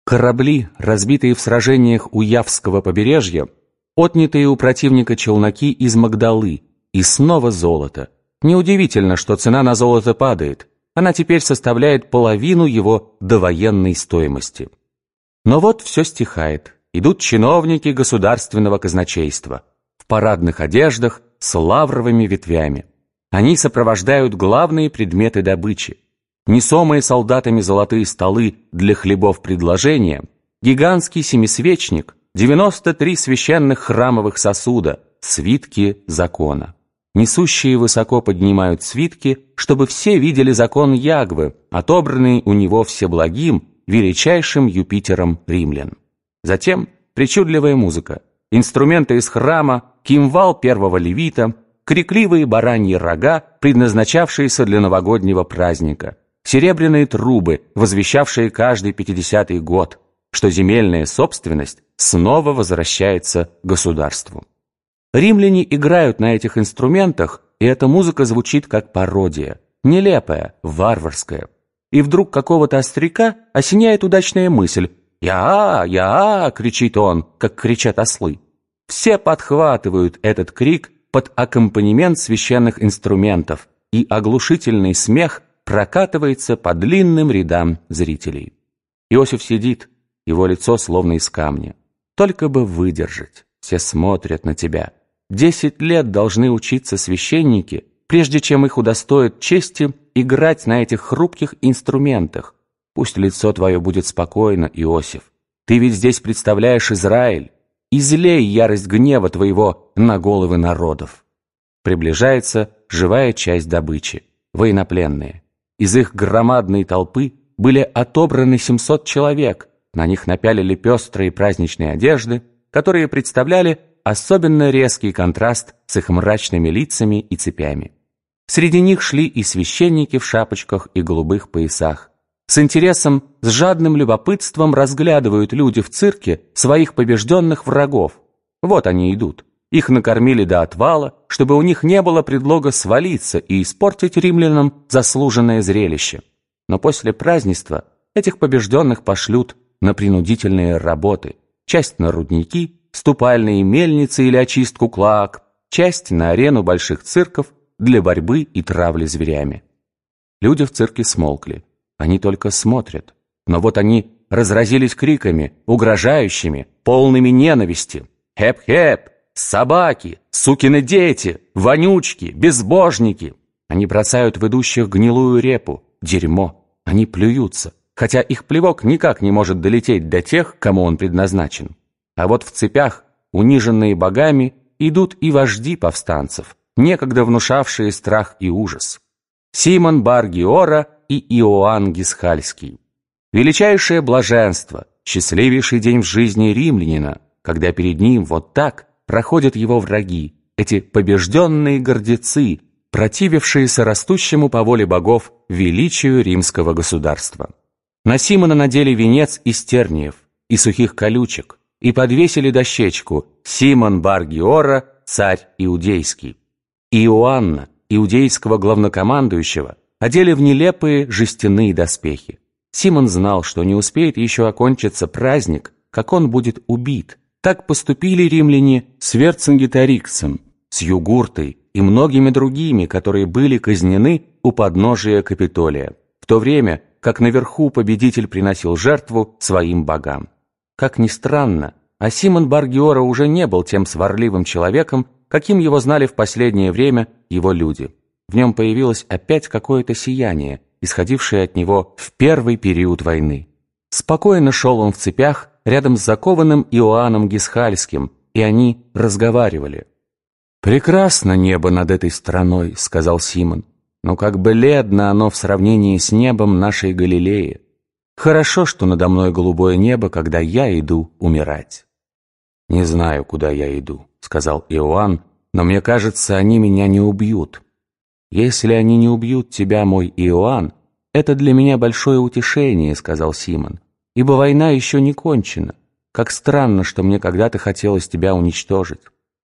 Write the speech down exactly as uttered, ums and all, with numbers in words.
Корабли, разбитые в сражениях у Явского побережья, отнятые у противника челноки из Магдалы, и снова золото. Неудивительно, что цена на золото падает. Она теперь составляет половину его довоенной стоимости. Но вот все стихает. Идут чиновники государственного казначейства в парадных одеждах с лавровыми ветвями. Они сопровождают главные предметы добычи. Несомые солдатами золотые столы для хлебов предложения, гигантский семисвечник, девяносто три священных храмовых сосуда, свитки закона. Несущие высоко поднимают свитки, чтобы все видели закон Ягвы, отобранный у него всеблагим, величайшим Юпитером римлян. Затем причудливая музыка, инструменты из храма, кимвал первого левита, крикливые бараньи рога, предназначавшиеся для новогоднего праздника, серебряные трубы, возвещавшие каждый пятидесятый год, что земельная собственность снова возвращается государству. Римляне играют на этих инструментах, и эта музыка звучит как пародия, нелепая, варварская. И вдруг какого-то остряка осеняет удачная мысль: «Я-а, я-а!» — кричит он, как кричат ослы. Все подхватывают этот крик под аккомпанемент священных инструментов, и оглушительный смех прокатывается по длинным рядам зрителей. Иосиф сидит, его лицо словно из камня. Только бы выдержать, все смотрят на тебя. Десять лет должны учиться священники, прежде чем их удостоят чести играть на этих хрупких инструментах. Пусть лицо твое будет спокойно, Иосиф. Ты ведь здесь представляешь Израиль. Излей ярость гнева твоего на головы народов. Приближается живая часть добычи, военнопленные. Из их громадной толпы были отобраны семьсот человек. На них напялили пестрые праздничные одежды, которые представляли особенно резкий контраст с их мрачными лицами и цепями. Среди них шли и священники в шапочках и голубых поясах. С интересом, с жадным любопытством разглядывают люди в цирке своих побежденных врагов. Вот они идут. Их накормили до отвала, чтобы у них не было предлога свалиться и испортить римлянам заслуженное зрелище. Но после празднества этих побежденных пошлют на принудительные работы. Часть на рудники, ступальные мельницы или очистку клоак, часть на арену больших цирков для борьбы и травли зверями. Люди в цирке смолкли. Они только смотрят. Но вот они разразились криками, угрожающими, полными ненависти. «Хеп-хеп! Собаки! Сукины дети! Вонючки! Безбожники!» Они бросают в идущих гнилую репу, дерьмо. Они плюются, хотя их плевок никак не может долететь до тех, кому он предназначен. А вот в цепях, униженные богами, идут и вожди повстанцев, некогда внушавшие страх и ужас. Симон Бар-Гиора и Иоанн Гисхальский. Величайшее блаженство, счастливейший день в жизни римлянина, когда перед ним вот так проходят его враги, эти побежденные гордецы, противившиеся растущему по воле богов величию римского государства. На Симона надели венец из терниев и сухих колючек и подвесили дощечку «Симон Бар-Гиора, царь иудейский». Иоанна, иудейского главнокомандующего, одели в нелепые жестяные доспехи. Симон знал, что не успеет еще окончиться праздник, как он будет убит. Так поступили римляне с Верцингеториксом, с Югуртой и многими другими, которые были казнены у подножия Капитолия, в то время как наверху победитель приносил жертву своим богам. Как ни странно, а Симон Бар-Гиора уже не был тем сварливым человеком, каким его знали в последнее время его люди. В нем появилось опять какое-то сияние, исходившее от него в первый период войны. Спокойно шел он в цепях рядом с закованным Иоанном Гисхальским, и они разговаривали. «Прекрасно небо над этой страной», — сказал Симон, «но как бледно оно в сравнении с небом нашей Галилеи. Хорошо, что надо мной голубое небо, когда я иду умирать». «Не знаю, куда я иду», — сказал Иоанн, «но мне кажется, они меня не убьют». «Если они не убьют тебя, мой Иоанн, это для меня большое утешение», — сказал Симон, «ибо война еще не кончена. Как странно, что мне когда-то хотелось тебя уничтожить».